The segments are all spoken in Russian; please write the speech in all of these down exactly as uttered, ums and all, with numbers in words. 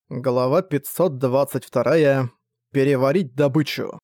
Глава пятьсот двадцать два. Переварить добычу.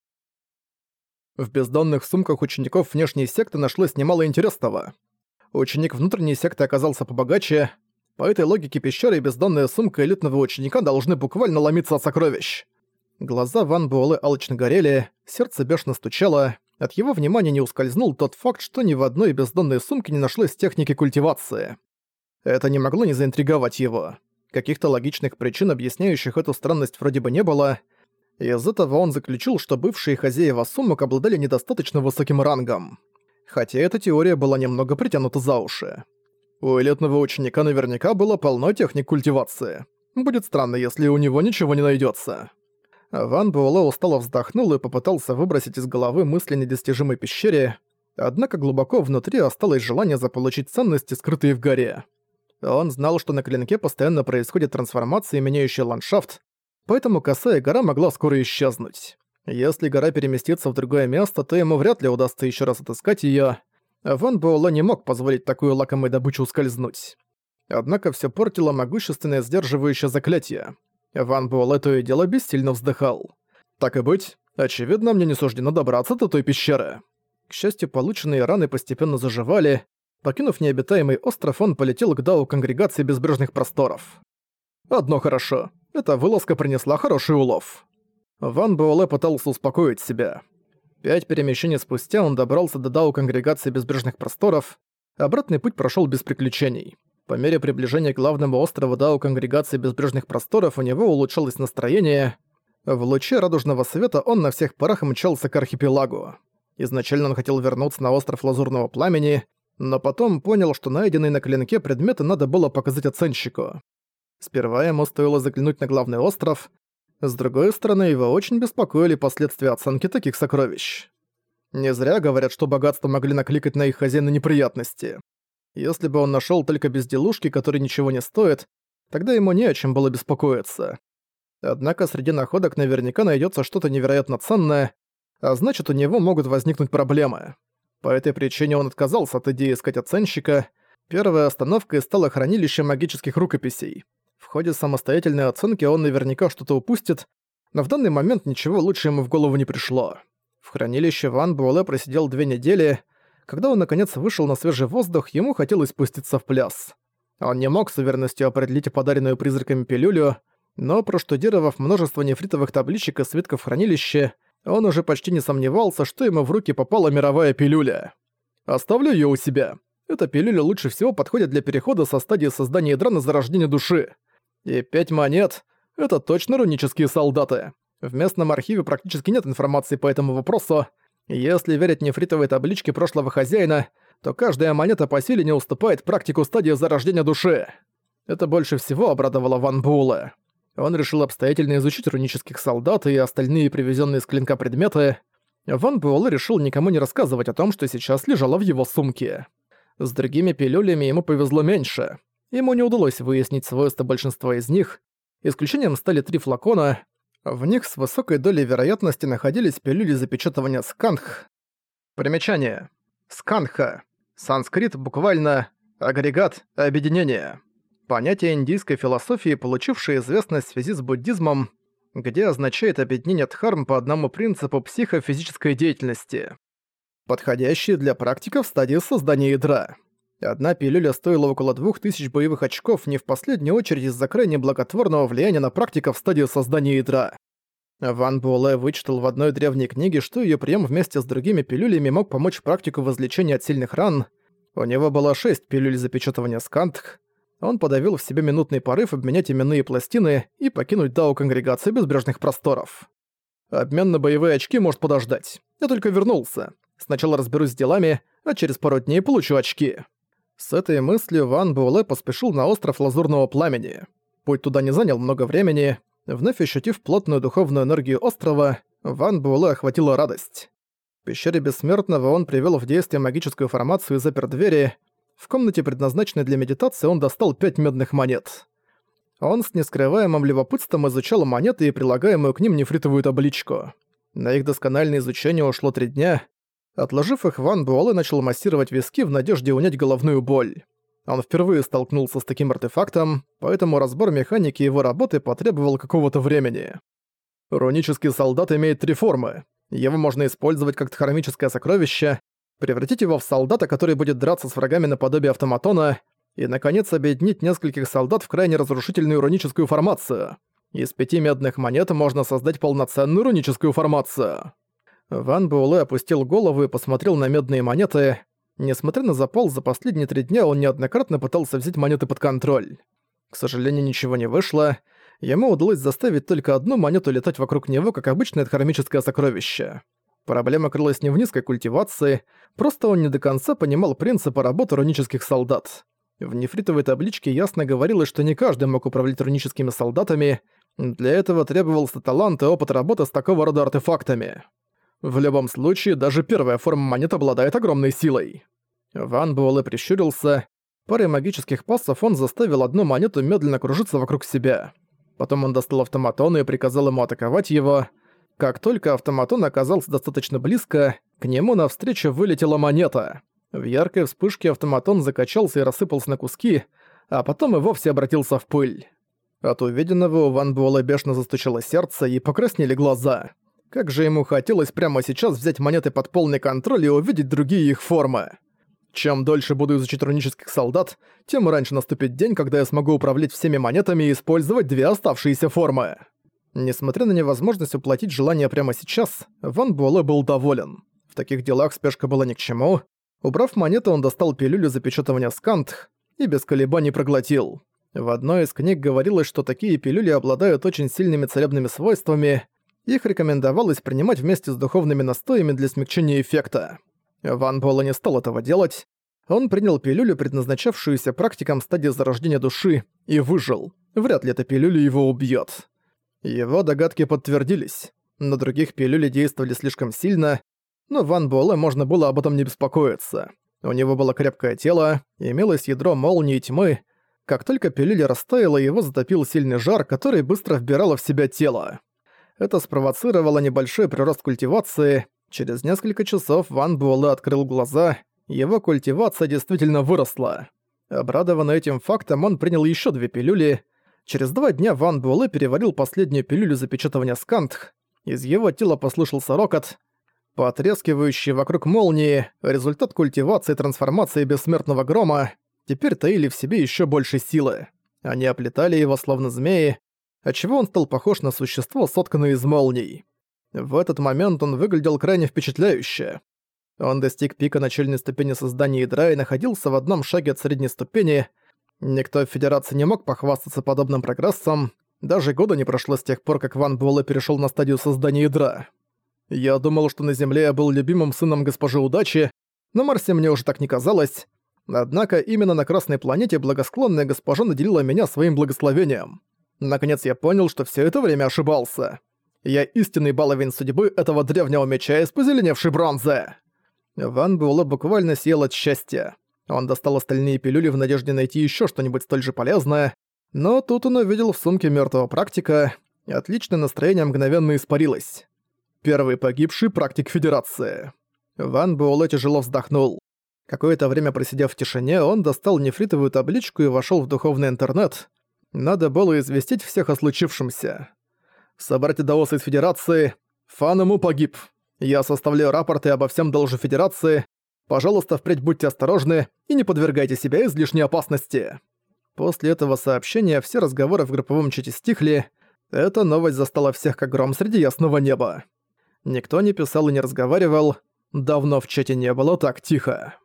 В бездонных сумках учеников внешней секты нашлось немало интересного. Ученик внутренней секты оказался побогаче. По этой логике пещера и бездонная сумка элитного ученика должны буквально ломиться от сокровищ. Глаза Ван Буэлэ алчно горели, сердце бешено стучало. От его внимания не ускользнул тот факт, что ни в одной бездонной сумке не нашлось техники культивации. Это не могло не заинтриговать его. Каких-то логичных причин, объясняющих эту странность, вроде бы не было. Из этого он заключил, что бывшие хозяева сумок обладали недостаточно высоким рангом. Хотя эта теория была немного притянута за уши. У элитного ученика наверняка было полно техник культивации. Будет странно, если у него ничего не найдется. Ван Буэлэ устало вздохнул и попытался выбросить из головы мысли о недостижимой пещере, однако глубоко внутри осталось желание заполучить ценности, скрытые в горе. Он знал, что на клинке постоянно происходит трансформация, меняющая ландшафт, поэтому косая гора могла скоро исчезнуть. Если гора переместится в другое место, то ему вряд ли удастся еще раз отыскать её. Ван Буэлэ не мог позволить такую лакомой добычу ускользнуть. Однако всё портило могущественное сдерживающее заклятие. Ван Буэлэ то и дело бессильно вздыхал. Так и быть, очевидно, мне не суждено добраться до той пещеры. К счастью, полученные раны постепенно заживали. Покинув необитаемый остров, он полетел к Дао Конгрегации Безбрежных Просторов. Одно хорошо. Эта вылазка принесла хороший улов. Ван Буэлэ пытался успокоить себя. Пять перемещений спустя он добрался до Дао Конгрегации Безбрежных Просторов. Обратный путь прошёл без приключений. По мере приближения к главному острову Дао Конгрегации Безбрежных Просторов у него улучшалось настроение. В луче радужного света он на всех парах мчался к архипелагу. Изначально он хотел вернуться на остров Лазурного Пламени, но потом понял, что найденные на клинке предметы надо было показать оценщику. Сперва ему стоило заглянуть на главный остров, с другой стороны, его очень беспокоили последствия оценки таких сокровищ. Не зря говорят, что богатства могли накликать на их хозяина неприятности. Если бы он нашёл только безделушки, которые ничего не стоят, тогда ему не о чем было беспокоиться. Однако среди находок наверняка найдётся что-то невероятно ценное, а значит, у него могут возникнуть проблемы. По этой причине он отказался от идеи искать оценщика. Первой остановкой стало хранилище магических рукописей. В ходе самостоятельной оценки он наверняка что-то упустит, но в данный момент ничего лучше ему в голову не пришло. В хранилище Ван Буэлэ просидел две недели. Когда он наконец вышел на свежий воздух, ему хотелось спуститься в пляс. Он не мог с уверенностью определить подаренную призраками пилюлю, но, проштудировав множество нефритовых табличек и свитков в хранилище, он уже почти не сомневался, что ему в руки попала мировая пилюля. «Оставлю её у себя. Эта пилюля лучше всего подходит для перехода со стадии создания ядра на зарождение души. И пять монет — это точно рунические солдаты. В местном архиве практически нет информации по этому вопросу. Если верить нефритовой табличке прошлого хозяина, то каждая монета по силе не уступает практику стадии зарождения души». Это больше всего обрадовало Ван Буэлэ. Он решил обстоятельно изучить рунических солдат и остальные привезенные с клинка предметы. Ван Буэлэ решил никому не рассказывать о том, что сейчас лежало в его сумке. С другими пилюлями ему повезло меньше. Ему не удалось выяснить свойства большинства из них. Исключением стали три флакона. В них с высокой долей вероятности находились пилюли запечатывания сканх. Примечание. Сканха. Санскрит буквально «агрегат объединения». Понятие индийской философии, получившее известность в связи с буддизмом, где означает объединение дхарм по одному принципу психофизической деятельности, подходящий для практиков в стадии создания ядра. Одна пилюля стоила около двух тысяч боевых очков, не в последнюю очередь из-за крайне благотворного влияния на практиков в стадии создания ядра. Ван Буэлэ вычитал в одной древней книге, что её прием вместе с другими пилюлями мог помочь практику в излечении от сильных ран. У него было шесть пилюль запечатывания скантх. Он подавил в себе минутный порыв обменять именные пластины и покинуть Дао Конгрегации Безбрежных Просторов. Обмен на боевые очки может подождать. Я только вернулся. Сначала разберусь с делами, а через пару дней получу очки. С этой мыслью Ван Буэлэ поспешил на остров Лазурного Пламени. Путь туда не занял много времени. Вновь ощутив плотную духовную энергию острова, Ван Буэлэ охватила радость. В пещере Бессмертного он привел в действие магическую формацию и запер двери. В комнате, предназначенной для медитации, он достал пять медных монет. Он с нескрываемым любопытством изучал монеты и прилагаемую к ним нефритовую табличку. На их доскональное изучение ушло три дня. Отложив их, Ван Буэлэ начал массировать виски в надежде унять головную боль. Он впервые столкнулся с таким артефактом, поэтому разбор механики его работы потребовал какого-то времени. Рунический солдат имеет три формы. Его можно использовать как хромическое сокровище, превратить его в солдата, который будет драться с врагами наподобие автоматона, и, наконец, объединить нескольких солдат в крайне разрушительную руническую формацию. Из пяти медных монет можно создать полноценную руническую формацию. Ван Буэлэ опустил голову и посмотрел на медные монеты. Несмотря на запал, за последние три дня он неоднократно пытался взять монеты под контроль. К сожалению, ничего не вышло. Ему удалось заставить только одну монету летать вокруг него, как обычное хромическое сокровище. Проблема крылась не в низкой культивации, просто он не до конца понимал принципы работы рунических солдат. В нефритовой табличке ясно говорилось, что не каждый мог управлять руническими солдатами, для этого требовался талант и опыт работы с такого рода артефактами. В любом случае, даже первая форма монет обладает огромной силой. Ван Буэлэ прищурился. Парой магических пассов он заставил одну монету медленно кружиться вокруг себя. Потом он достал автоматон и приказал ему атаковать его. Как только автоматон оказался достаточно близко, к нему навстречу вылетела монета. В яркой вспышке автоматон закачался и рассыпался на куски, а потом и вовсе обратился в пыль. От увиденного у Ван Буэлэ бешено застучало сердце и покраснели глаза. Как же ему хотелось прямо сейчас взять монеты под полный контроль и увидеть другие их формы. Чем дольше буду изучать рунических солдат, тем раньше наступит день, когда я смогу управлять всеми монетами и использовать две оставшиеся формы. Несмотря на невозможность воплотить желание прямо сейчас, Ван Буэлэ был доволен. В таких делах спешка была ни к чему. Убрав монету, он достал пилюлю запечатывания скантх и без колебаний проглотил. В одной из книг говорилось, что такие пилюли обладают очень сильными целебными свойствами. Их рекомендовалось принимать вместе с духовными настоями для смягчения эффекта. Ван Буэлэ не стал этого делать. Он принял пилюлю, предназначавшуюся практикам стадии зарождения души, и выжил. Вряд ли эта пилюля его убьет. Его догадки подтвердились. На других пилюли действовали слишком сильно, но Ван Буэлэ можно было об этом не беспокоиться. У него было крепкое тело, имелось ядро молнии тьмы. Как только пилюля растаяла, его затопил сильный жар, который быстро вбирало в себя тело. Это спровоцировало небольшой прирост культивации. Через несколько часов Ван Буэлэ открыл глаза, его культивация действительно выросла. Обрадованный этим фактом, он принял еще две пилюли. Через два дня Ван Буэлэ переварил последнюю пилюлю запечатывания скантх. Из его тела послышался рокот. Потрескивающие вокруг молнии, результат культивации и трансформации бессмертного грома, теперь таили в себе еще больше силы. Они оплетали его словно змеи, отчего он стал похож на существо, сотканное из молний. В этот момент он выглядел крайне впечатляюще. Он достиг пика начальной ступени создания ядра и находился в одном шаге от средней ступени. Никто в Федерации не мог похвастаться подобным прогрессом. Даже года не прошло с тех пор, как Ван Буэлэ перешел на стадию создания ядра. Я думал, что на Земле я был любимым сыном госпожи Удачи, на Марсе мне уже так не казалось. Однако именно на Красной планете благосклонная госпожа наделила меня своим благословением. Наконец я понял, что все это время ошибался. Я истинный баловень судьбы этого древнего меча из позеленевшей бронзы. Ван Буэлэ буквально съел от счастья. Он достал остальные пилюли в надежде найти еще что-нибудь столь же полезное, но тут он увидел в сумке мертвого практика, и отличное настроение мгновенно испарилось. Первый погибший практик Федерации. Ван Буэлэ тяжело вздохнул. Какое-то время просидев в тишине, он достал нефритовую табличку и вошел в духовный интернет. Надо было известить всех о случившемся. Собратья даосы из Федерации, Фан Му погиб. Я составляю рапорты обо всем доложу Федерации. Пожалуйста, впредь будьте осторожны и не подвергайте себя излишней опасности. После этого сообщения все разговоры в групповом чате стихли. Эта новость застала всех как гром среди ясного неба. Никто не писал и не разговаривал. Давно в чате не было так тихо.